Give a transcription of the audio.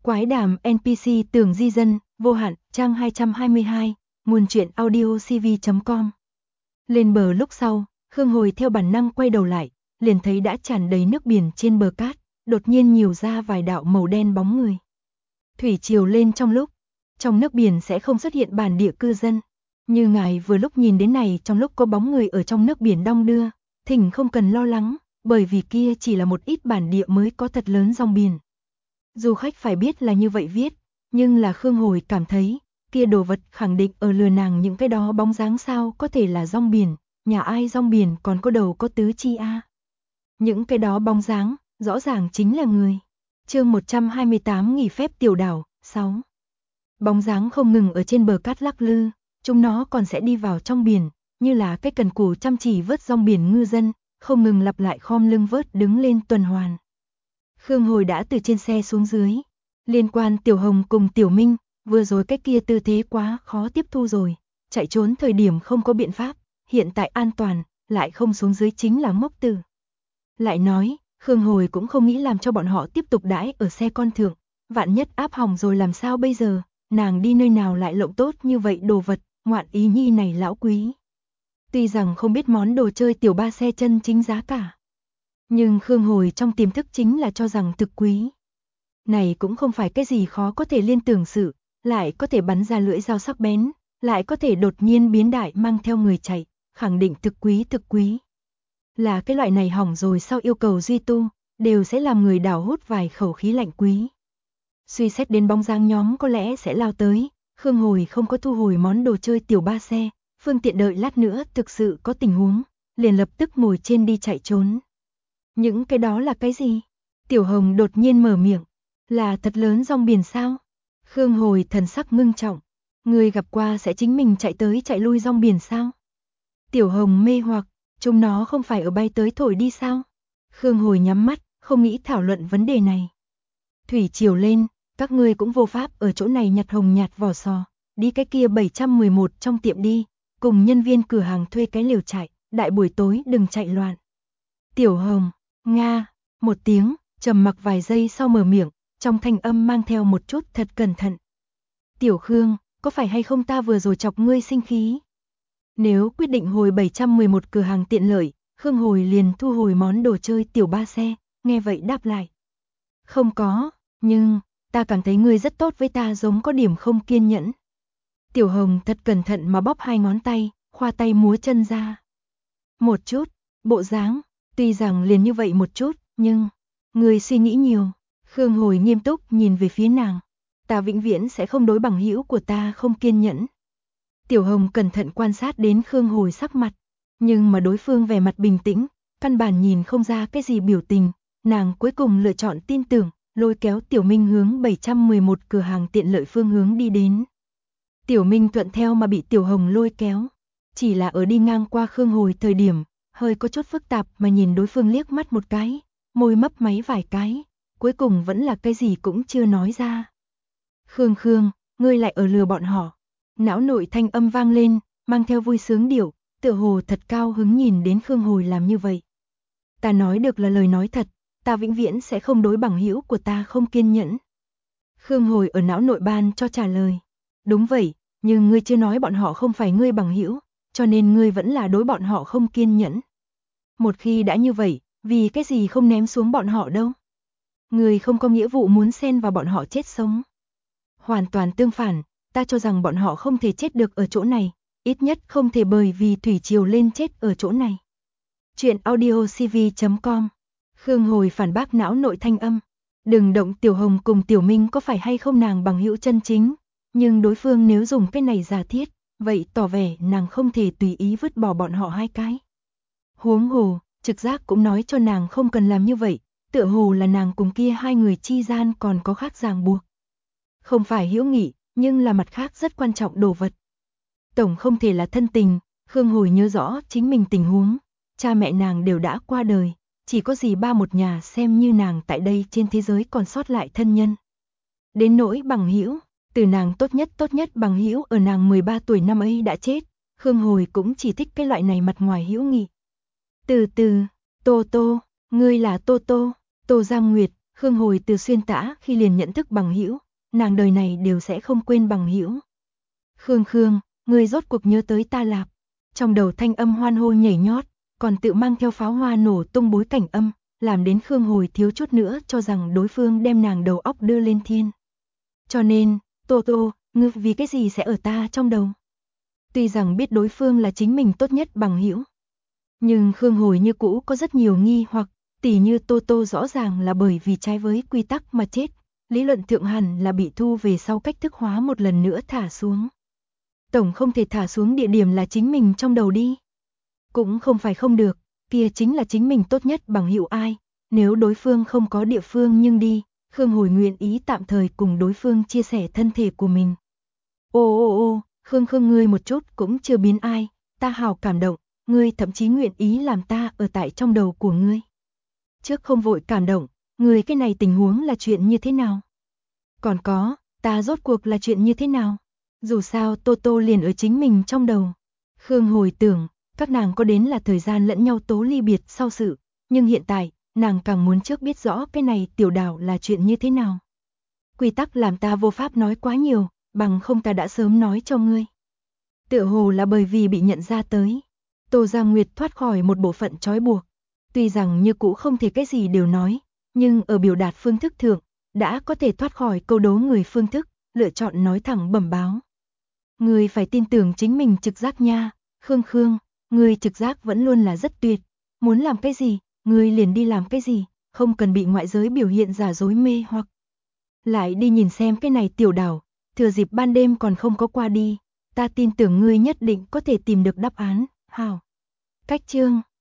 Quái đàm NPC Tường Di Dân, vô hạn, trang 222, nguồn truyện audiocv.com. Lên bờ lúc sau, Khương Hồi theo bản năng quay đầu lại, liền thấy đã tràn đầy nước biển trên bờ cát, đột nhiên nhiều ra vài đạo màu đen bóng người. Thủy triều lên trong lúc, trong nước biển sẽ không xuất hiện bản địa cư dân. Như ngài vừa lúc nhìn đến này, trong lúc có bóng người ở trong nước biển đong đưa, thỉnh không cần lo lắng, bởi vì kia chỉ là một ít bản địa mới có thật lớn rong biển. Du khách phải biết là như vậy viết, nhưng là Khương Hồi cảm thấy, kia đồ vật khẳng định ở lừa nàng, những cái đó bóng dáng sao có thể là rong biển, nhà ai rong biển còn có đầu có tứ chi a. Những cái đó bóng dáng, rõ ràng chính là người. Chương 128 nghỉ phép tiểu đảo, 6. Bóng dáng không ngừng ở trên bờ cát lắc lư, chúng nó còn sẽ đi vào trong biển, như là cái cần cù chăm chỉ vớt rong biển ngư dân, không ngừng lặp lại khom lưng vớt đứng lên tuần hoàn. Khương Hồi đã từ trên xe xuống dưới. Liên quan Tiểu Hồng cùng Tiểu Minh, vừa rồi cái kia tư thế quá khó tiếp thu rồi. Chạy trốn thời điểm không có biện pháp, hiện tại an toàn, lại không xuống dưới chính là ngốc tử. Lại nói, Khương Hồi cũng không nghĩ làm cho bọn họ tiếp tục đãi ở xe con thượng. Vạn nhất áp hỏng rồi làm sao bây giờ, nàng đi nơi nào lại lộng tốt như vậy đồ vật, ngoạn ý nhi này lão quý. Tuy rằng không biết món đồ chơi tiểu ba xe chân chính giá cả, nhưng Khương Hồi trong tiềm thức chính là cho rằng thực quý. Này cũng không phải cái gì khó có thể liên tưởng sự, lại có thể bắn ra lưỡi dao sắc bén, lại có thể đột nhiên biến đại mang theo người chạy, khẳng định thực quý. Là cái loại này hỏng rồi sau yêu cầu duy tu, đều sẽ làm người đảo hút vài khẩu khí lạnh quý. Suy xét đến bóng dáng nhóm có lẽ sẽ lao tới, Khương Hồi không có thu hồi món đồ chơi tiểu ba xe, phương tiện đợi lát nữa thực sự có tình huống, liền lập tức ngồi trên đi chạy trốn. Những cái đó là cái gì? Tiểu Hồng đột nhiên mở miệng. Là thật lớn rong biển sao? Khương Hồi thần sắc ngưng trọng. Người gặp qua sẽ chính mình chạy tới chạy lui rong biển sao? Tiểu Hồng mê hoặc, chúng nó không phải ở bay tới thổi đi sao? Khương Hồi nhắm mắt, không nghĩ thảo luận vấn đề này. Thủy triều lên, các ngươi cũng vô pháp ở chỗ này nhặt hồng nhạt vỏ sò, đi cái kia 711 trong tiệm đi, cùng nhân viên cửa hàng thuê cái lều trại, đại buổi tối đừng chạy loạn. Tiểu Hồng, nga, một tiếng, trầm mặc vài giây sau mở miệng, trong thanh âm mang theo một chút thật cẩn thận. Tiểu Khương, có phải hay không ta vừa rồi chọc ngươi sinh khí? Nếu quyết định hồi 711 cửa hàng tiện lợi, Khương Hồi liền thu hồi món đồ chơi tiểu ba xe, nghe vậy đáp lại. Không có, nhưng, ta cảm thấy ngươi rất tốt với ta, giống có điểm không kiên nhẫn. Tiểu Hồng thật cẩn thận mà bóp hai ngón tay, khoa tay múa chân ra. Một chút, bộ dáng, tuy rằng liền như vậy một chút, nhưng, ngươi suy nghĩ nhiều. Khương Hồi nghiêm túc nhìn về phía nàng. Ta vĩnh viễn sẽ không đối bằng hữu của ta không kiên nhẫn. Tiểu Hồng cẩn thận quan sát đến Khương Hồi sắc mặt, nhưng mà đối phương vẻ mặt bình tĩnh, căn bản nhìn không ra cái gì biểu tình, nàng cuối cùng lựa chọn tin tưởng, lôi kéo Tiểu Minh hướng 711 cửa hàng tiện lợi phương hướng đi đến. Tiểu Minh thuận theo mà bị Tiểu Hồng lôi kéo, chỉ là ở đi ngang qua Khương Hồi thời điểm, hơi có chút phức tạp mà nhìn đối phương liếc mắt một cái, môi mấp máy vài cái, cuối cùng vẫn là cái gì cũng chưa nói ra. Khương, ngươi lại ở lừa bọn họ. Não nội thanh âm vang lên, mang theo vui sướng điệu, tựa hồ thật cao hứng nhìn đến Khương Hồi làm như vậy. Ta nói được là lời nói thật, ta vĩnh viễn sẽ không đối bằng hữu của ta không kiên nhẫn. Khương Hồi ở não nội ban cho trả lời. Đúng vậy, nhưng ngươi chưa nói bọn họ không phải ngươi bằng hữu, cho nên ngươi vẫn là đối bọn họ không kiên nhẫn. Một khi đã như vậy, vì cái gì không ném xuống bọn họ đâu? Ngươi không có nghĩa vụ muốn xen vào bọn họ chết sống. Hoàn toàn tương phản, ta cho rằng bọn họ không thể chết được ở chỗ này, ít nhất không thể bởi vì thủy triều lên chết ở chỗ này. Chuyện audiocv.com. Khương Hồi phản bác não nội thanh âm. Đừng động Tiểu Hồng cùng Tiểu Minh có phải hay không nàng bằng hữu chân chính, nhưng đối phương nếu dùng cái này giả thiết, vậy tỏ vẻ nàng không thể tùy ý vứt bỏ bọn họ hai cái. Huống hồ, trực giác cũng nói cho nàng không cần làm như vậy, tựa hồ là nàng cùng kia hai người chi gian còn có khác ràng buộc. Không phải hữu nghị, nhưng là mặt khác rất quan trọng đồ vật. Tổng không thể là thân tình, Khương Hồi nhớ rõ chính mình tình huống, cha mẹ nàng đều đã qua đời, chỉ có dì ba một nhà xem như nàng tại đây trên thế giới còn sót lại thân nhân. Đến nỗi bằng hữu, từ nàng tốt nhất bằng hữu ở nàng 13 tuổi năm ấy đã chết, Khương Hồi cũng chỉ thích cái loại này mặt ngoài hữu nghị. Từ từ, Tô, ngươi là Tô, Tô Giang Nguyệt, Khương Hồi từ xuyên tã khi liền nhận thức Bằng Hữu, nàng đời này đều sẽ không quên Bằng Hữu. Khương, ngươi rốt cuộc nhớ tới ta lạp. Trong đầu thanh âm hoan hô nhảy nhót, còn tự mang theo pháo hoa nổ tung bối cảnh âm, làm đến Khương Hồi thiếu chút nữa cho rằng đối phương đem nàng đầu óc đưa lên thiên. Cho nên, Tô Tô, ngươi vì cái gì sẽ ở ta trong đầu? Tuy rằng biết đối phương là chính mình tốt nhất Bằng Hữu, nhưng Khương Hồi như cũ có rất nhiều nghi hoặc, tỉ như Tô Tô rõ ràng là bởi vì trái với quy tắc mà chết, lý luận thượng hẳn là bị thu về sau cách thức hóa một lần nữa thả xuống. Tổng không thể thả xuống địa điểm là chính mình trong đầu đi. Cũng không phải không được, kia chính là chính mình tốt nhất Bằng Hữu ai, nếu đối phương không có địa phương nhưng đi, Khương Hồi nguyện ý tạm thời cùng đối phương chia sẻ thân thể của mình. Ô, Khương ngươi một chút cũng chưa biến ai, ta hào cảm động, ngươi thậm chí nguyện ý làm ta ở tại trong đầu của ngươi. Trước không vội cảm động, ngươi cái này tình huống là chuyện như thế nào? Còn có, ta rốt cuộc là chuyện như thế nào? Dù sao Tô Tô liền ở chính mình trong đầu. Khương Hồi tưởng, các nàng có đến là thời gian lẫn nhau tố ly biệt sau sự, nhưng hiện tại, nàng càng muốn trước biết rõ cái này tiểu đảo là chuyện như thế nào. Quy tắc làm ta vô pháp nói quá nhiều, bằng không ta đã sớm nói cho ngươi. Tựa hồ là bởi vì bị nhận ra tới. Tô Gia Nguyệt thoát khỏi một bộ phận trói buộc. Tuy rằng như cũ không thể cái gì đều nói, nhưng ở biểu đạt phương thức thượng, đã có thể thoát khỏi câu đố người phương thức, lựa chọn nói thẳng bẩm báo. Ngươi phải tin tưởng chính mình trực giác nha, Khương, ngươi trực giác vẫn luôn là rất tuyệt. Muốn làm cái gì, ngươi liền đi làm cái gì, không cần bị ngoại giới biểu hiện giả dối mê hoặc. Lại đi nhìn xem cái này tiểu đảo, thừa dịp ban đêm còn không có qua đi, ta tin tưởng ngươi nhất định có thể tìm được đáp án, hảo. Cách chương